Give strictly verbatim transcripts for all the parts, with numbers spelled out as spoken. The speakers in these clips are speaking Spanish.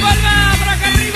palmas por acá arriba.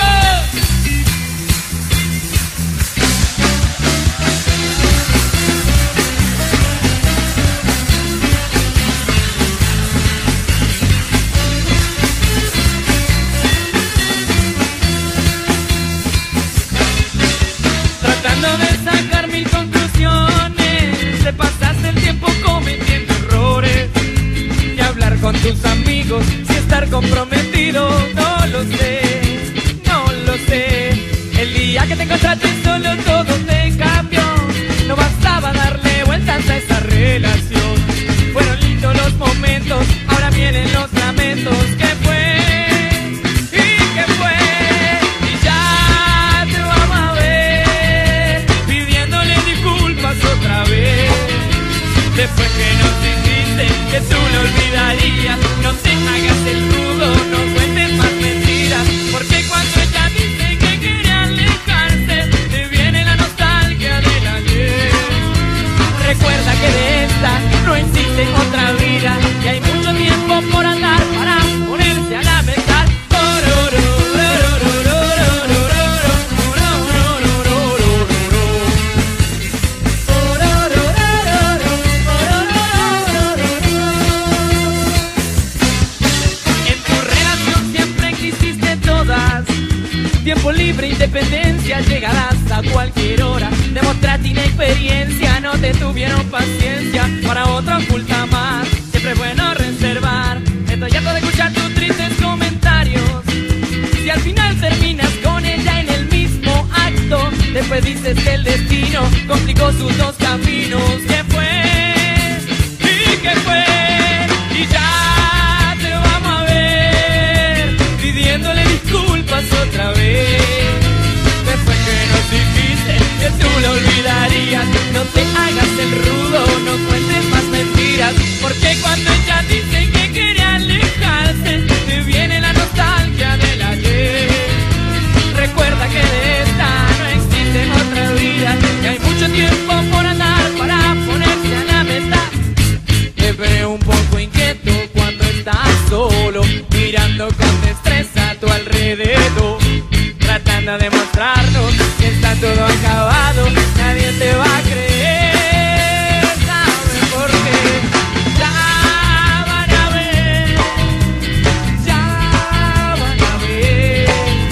Tratando de sacar mil conclusiones, te pasaste el tiempo cometiendo errores. Y hablar con tus amigos, si estar comprometido, no lo sé, no lo sé. El día que te encontraste solo todo te cambió. No bastaba darle vueltas a esa relación. Fueron lindos los momentos, ahora vienen los lamentos. ¿Qué fue? ¿Y qué fue? Y ya te vamos a ver pidiéndole disculpas otra vez. Después que nos dijiste que tú lo olvidarías, no te hagas el rudo, no cuentes más mentiras. Porque cuando ella dice que quiere alejarse, te viene la nostalgia del ayer. Recuerda que de esta no existe otra vida, y hay mucho tiempo por andar para ponerse a lamentar. Tiempo libre, independencia, llegarás a cualquier hora. Demostraste inexperiencia, no te tuvieron paciencia. Para otra oculta más, siempre es bueno reservar. Estoy harto de escuchar tus tristes comentarios. Si al final terminas con ella en el mismo acto, después dices que el destino complicó sus dos caminos. ¿Qué fue? ¿Y qué fue? Y ya te vamos a ver pidiéndole disculpas otra vez. Después que nos dijiste que tú lo olvidarías, no te hagas el rudo, no cuentes más mentiras. Porque cuando ella dice que quiere alejarse, te viene la nostalgia del ayer. Recuerda que de esta no existe otra vida, que hay mucho tiempo por andar para ponerse a lamentar. Te veo un poco inquieto cuando estás solo, mirando con destreza a tu alrededor, tratando de mostrarnos que está todo acabado. Nadie te va a creer, ¿sabes por qué? Ya van a ver, ya van a ver,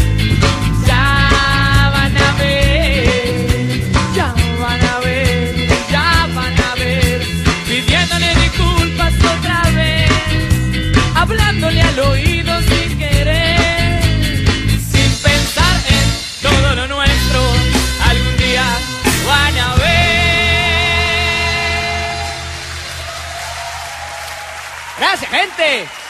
ya van a ver, ya van a ver, ya van a ver, pidiéndole disculpas otra vez, hablándole al oído sin querer, sin pensar en todo lo nuestro. Algún día van a ver. Gracias, gente.